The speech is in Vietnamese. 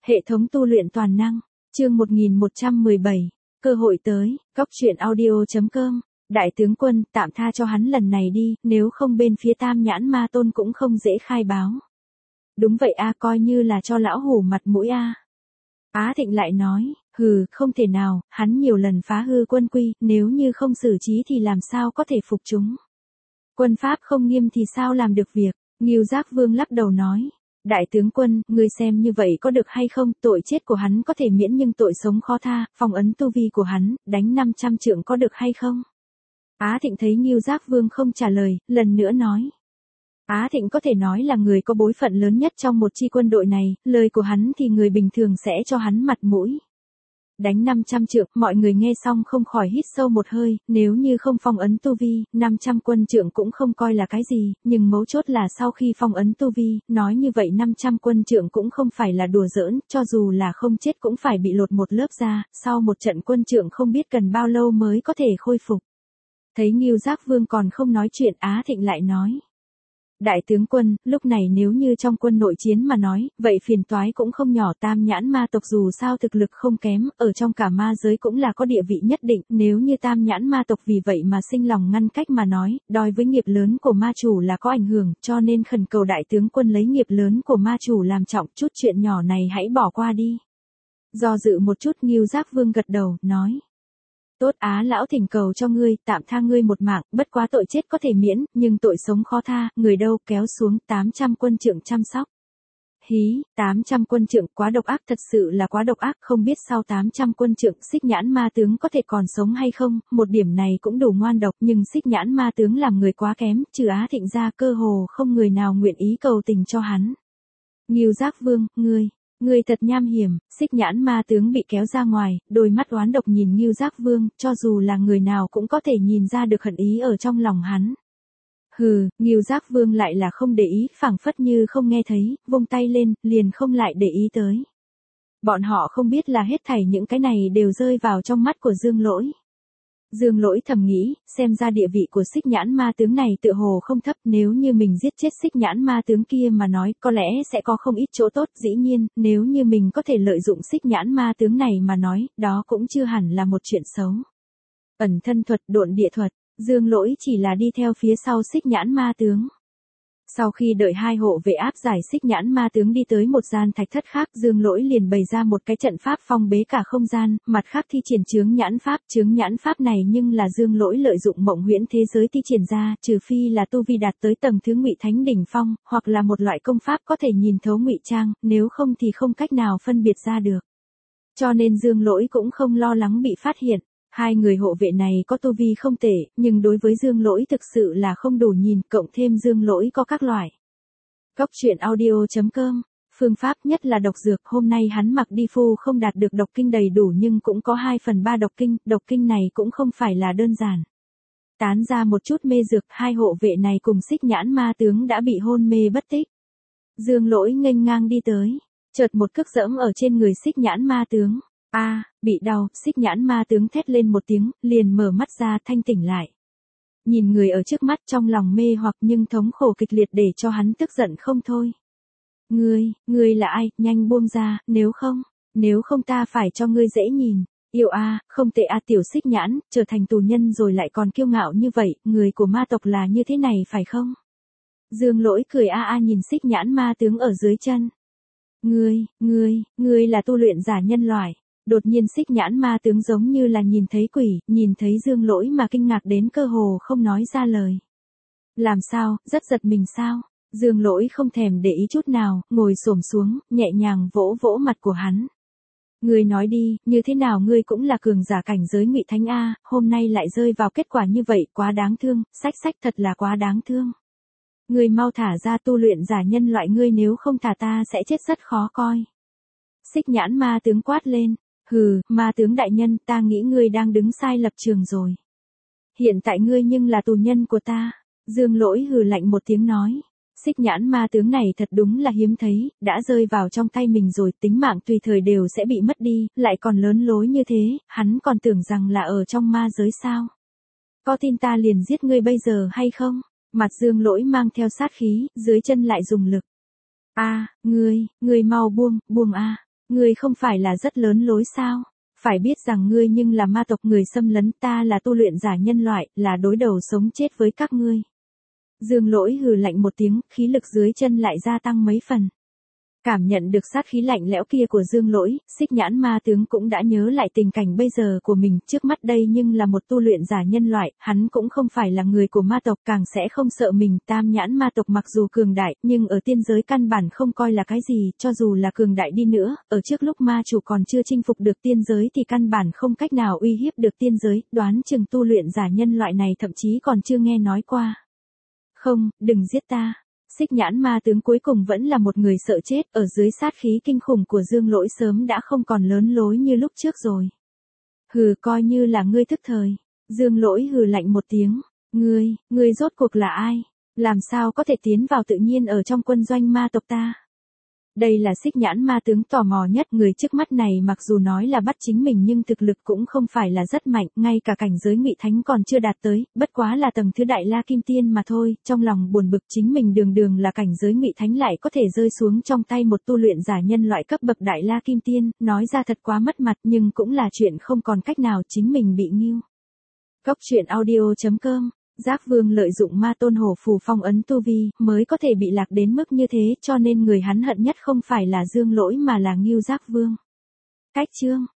Hệ thống tu luyện toàn năng, chương 1117, cơ hội tới, Cóc truyện audio.com, đại tướng quân, tạm tha cho hắn lần này đi, nếu không bên phía Tam Nhãn Ma Tôn cũng không dễ khai báo. Đúng vậy a, coi như là cho lão hủ mặt mũi a. Á Thịnh lại nói, không thể nào, hắn nhiều lần phá hư quân quy, nếu như không xử trí thì làm sao có thể phục chúng. Quân pháp không nghiêm thì sao làm được việc, Ngưu Giác Vương lắc đầu nói. Đại tướng quân, ngươi xem như vậy có được hay không, tội chết của hắn có thể miễn nhưng tội sống khó tha, phong ấn tu vi của hắn, đánh 500 trượng có được hay không? Á Thịnh thấy Ngưu Giác Vương không trả lời, lần nữa nói. Á Thịnh có thể nói là người có bối phận lớn nhất trong một chi quân đội này, lời của hắn thì người bình thường sẽ cho hắn mặt mũi. Đánh 500 trượng, mọi người nghe xong không khỏi hít sâu một hơi, nếu như không phong ấn tu vi, 500 quân trượng cũng không coi là cái gì, nhưng mấu chốt là sau khi phong ấn tu vi, nói như vậy 500 quân trượng cũng không phải là đùa giỡn, cho dù là không chết cũng phải bị lột một lớp da, sau một trận quân trượng không biết cần bao lâu mới có thể khôi phục. Thấy Ngưu Giác Vương còn không nói chuyện, Á Thịnh lại nói. Đại tướng quân, lúc này nếu như trong quân nội chiến mà nói, vậy phiền toái cũng không nhỏ. Tam Nhãn Ma tộc dù sao thực lực không kém, ở trong cả ma giới cũng là có địa vị nhất định, nếu như Tam Nhãn Ma tộc vì vậy mà sinh lòng ngăn cách mà nói, đòi với nghiệp lớn của ma chủ là có ảnh hưởng, cho nên khẩn cầu đại tướng quân lấy nghiệp lớn của ma chủ làm trọng, chút chuyện nhỏ này hãy bỏ qua đi. Do dự một chút, Ngưu Giác Vương gật đầu, nói. Tốt, Á lão thỉnh cầu cho ngươi, tạm tha ngươi một mạng, bất quá tội chết có thể miễn, nhưng tội sống khó tha, người đâu, kéo xuống 800 quân trượng chăm sóc. Hí, 800 quân trượng, quá độc ác, thật sự là quá độc ác, không biết sau 800 quân trượng Xích Nhãn Ma tướng có thể còn sống hay không, một điểm này cũng đủ ngoan độc, nhưng Xích Nhãn Ma tướng làm người quá kém, trừ Á Thịnh ra cơ hồ không người nào nguyện ý cầu tình cho hắn. Ngưu Giác Vương, ngươi thật nham hiểm. Xích Nhãn Ma tướng bị kéo ra ngoài, đôi mắt oán độc nhìn Ngưu Giác Vương, cho dù là người nào cũng có thể nhìn ra được hận ý ở trong lòng hắn. Ngưu Giác Vương lại là không để ý, phảng phất như không nghe thấy, vung tay lên, liền không lại để ý tới. Bọn họ không biết là hết thảy những cái này đều rơi vào trong mắt của Dương Lỗi. Dương Lỗi thầm nghĩ, xem ra địa vị của Xích Nhãn Ma tướng này tựa hồ không thấp, nếu như mình giết chết Xích Nhãn Ma tướng kia mà nói, có lẽ sẽ có không ít chỗ tốt, dĩ nhiên, nếu như mình có thể lợi dụng Xích Nhãn Ma tướng này mà nói, đó cũng chưa hẳn là một chuyện xấu. Ẩn thân thuật, độn địa thuật, Dương Lỗi chỉ là đi theo phía sau Xích Nhãn Ma tướng. Sau khi đợi hai hộ vệ áp giải Xích Nhãn Ma tướng đi tới một gian thạch thất khác, Dương Lỗi liền bày ra một cái trận pháp phong bế cả không gian, mặt khác thi triển chướng nhãn pháp này nhưng là Dương Lỗi lợi dụng mộng huyễn thế giới thi triển ra, trừ phi là tu vi đạt tới tầng thứ Ngụy Thánh đỉnh phong, hoặc là một loại công pháp có thể nhìn thấu ngụy trang, nếu không thì không cách nào phân biệt ra được. Cho nên Dương Lỗi cũng không lo lắng bị phát hiện. Hai người hộ vệ này có tu vi không tệ, nhưng đối với Dương Lỗi thực sự là không đủ nhìn, cộng thêm Dương Lỗi có các loại. Cóc truyện audio.com, phương pháp nhất là độc dược, hôm nay hắn mặc đi phu không đạt được độc kinh đầy đủ nhưng cũng có 2/3 độc kinh này cũng không phải là đơn giản. Tán ra một chút mê dược, hai hộ vệ này cùng Xích Nhãn Ma tướng đã bị hôn mê bất tích. Dương Lỗi nghênh ngang đi tới, chợt một cước giẫm ở trên người Xích Nhãn Ma tướng. Bị đau, Xích Nhãn Ma tướng thét lên một tiếng, liền mở mắt ra thanh tỉnh lại. Nhìn người ở trước mắt trong lòng mê hoặc nhưng thống khổ kịch liệt để cho hắn tức giận không thôi. Ngươi là ai, nhanh buông ra, nếu không ta phải cho ngươi dễ nhìn. Yêu không tệ tiểu Xích Nhãn, trở thành tù nhân rồi lại còn kiêu ngạo như vậy, người của ma tộc là như thế này phải không? Dương Lỗi cười nhìn Xích Nhãn Ma tướng ở dưới chân. Ngươi là tu luyện giả nhân loại. Đột nhiên Xích Nhãn Ma tướng giống như là nhìn thấy quỷ, nhìn thấy Dương Lỗi mà kinh ngạc đến cơ hồ không nói ra lời. Làm sao, rất giật mình sao? Dương Lỗi không thèm để ý chút nào, ngồi xổm xuống, nhẹ nhàng vỗ vỗ mặt của hắn. Ngươi nói đi, như thế nào ngươi cũng là cường giả cảnh giới Ngụy Thánh hôm nay lại rơi vào kết quả như vậy, quá đáng thương, sách thật là quá đáng thương. Ngươi mau thả ra tu luyện giả nhân loại ngươi, nếu không thả ta sẽ chết rất khó coi. Xích Nhãn Ma tướng quát lên. Ma tướng đại nhân, ta nghĩ ngươi đang đứng sai lập trường rồi. Hiện tại ngươi nhưng là tù nhân của ta. Dương Lỗi hừ lạnh một tiếng nói. Xích Nhãn Ma tướng này thật đúng là hiếm thấy, đã rơi vào trong tay mình rồi, tính mạng tùy thời đều sẽ bị mất đi, lại còn lớn lối như thế, hắn còn tưởng rằng là ở trong ma giới sao. Có tin ta liền giết ngươi bây giờ hay không? Mặt Dương Lỗi mang theo sát khí, dưới chân lại dùng lực. Ngươi mau buông Ngươi không phải là rất lớn lối sao? Phải biết rằng ngươi nhưng là ma tộc người xâm lấn, ta là tu luyện giả nhân loại, là đối đầu sống chết với các ngươi. Dương Lỗi hừ lạnh một tiếng, khí lực dưới chân lại gia tăng mấy phần. Cảm nhận được sát khí lạnh lẽo kia của Dương Lỗi, Xích Nhãn ma tướng cũng đã nhớ lại tình cảnh bây giờ của mình, trước mắt đây nhưng là một tu luyện giả nhân loại, hắn cũng không phải là người của ma tộc, càng sẽ không sợ mình. Tam nhãn ma tộc mặc dù cường đại, nhưng ở tiên giới căn bản không coi là cái gì, cho dù là cường đại đi nữa, ở trước lúc ma chủ còn chưa chinh phục được tiên giới thì căn bản không cách nào uy hiếp được tiên giới, đoán chừng tu luyện giả nhân loại này thậm chí còn chưa nghe nói qua. Không, đừng giết ta. Xích Nhãn ma tướng cuối cùng vẫn là một người sợ chết, ở dưới sát khí kinh khủng của Dương Lỗi sớm đã không còn lớn lối như lúc trước rồi. Hừ, coi như là ngươi thức thời. Dương Lỗi hừ lạnh một tiếng. Ngươi rốt cuộc là ai? Làm sao có thể tiến vào tự nhiên ở trong quân doanh ma tộc ta? Đây là Xích Nhãn ma tướng tò mò nhất, người trước mắt này mặc dù nói là bắt chính mình nhưng thực lực cũng không phải là rất mạnh, ngay cả cảnh giới Ngụy Thánh còn chưa đạt tới, bất quá là tầng thứ Đại La Kim Tiên mà thôi, trong lòng buồn bực chính mình đường đường là cảnh giới Ngụy Thánh lại có thể rơi xuống trong tay một tu luyện giả nhân loại cấp bậc Đại La Kim Tiên, nói ra thật quá mất mặt nhưng cũng là chuyện không còn cách nào, chính mình bị nghêu. Cóc truyện audio.com. Giác Vương lợi dụng ma tôn hổ phù phong ấn tu vi, mới có thể bị lạc đến mức như thế, cho nên người hắn hận nhất không phải là Dương Lỗi mà là Ngưu Giác Vương. Cách chương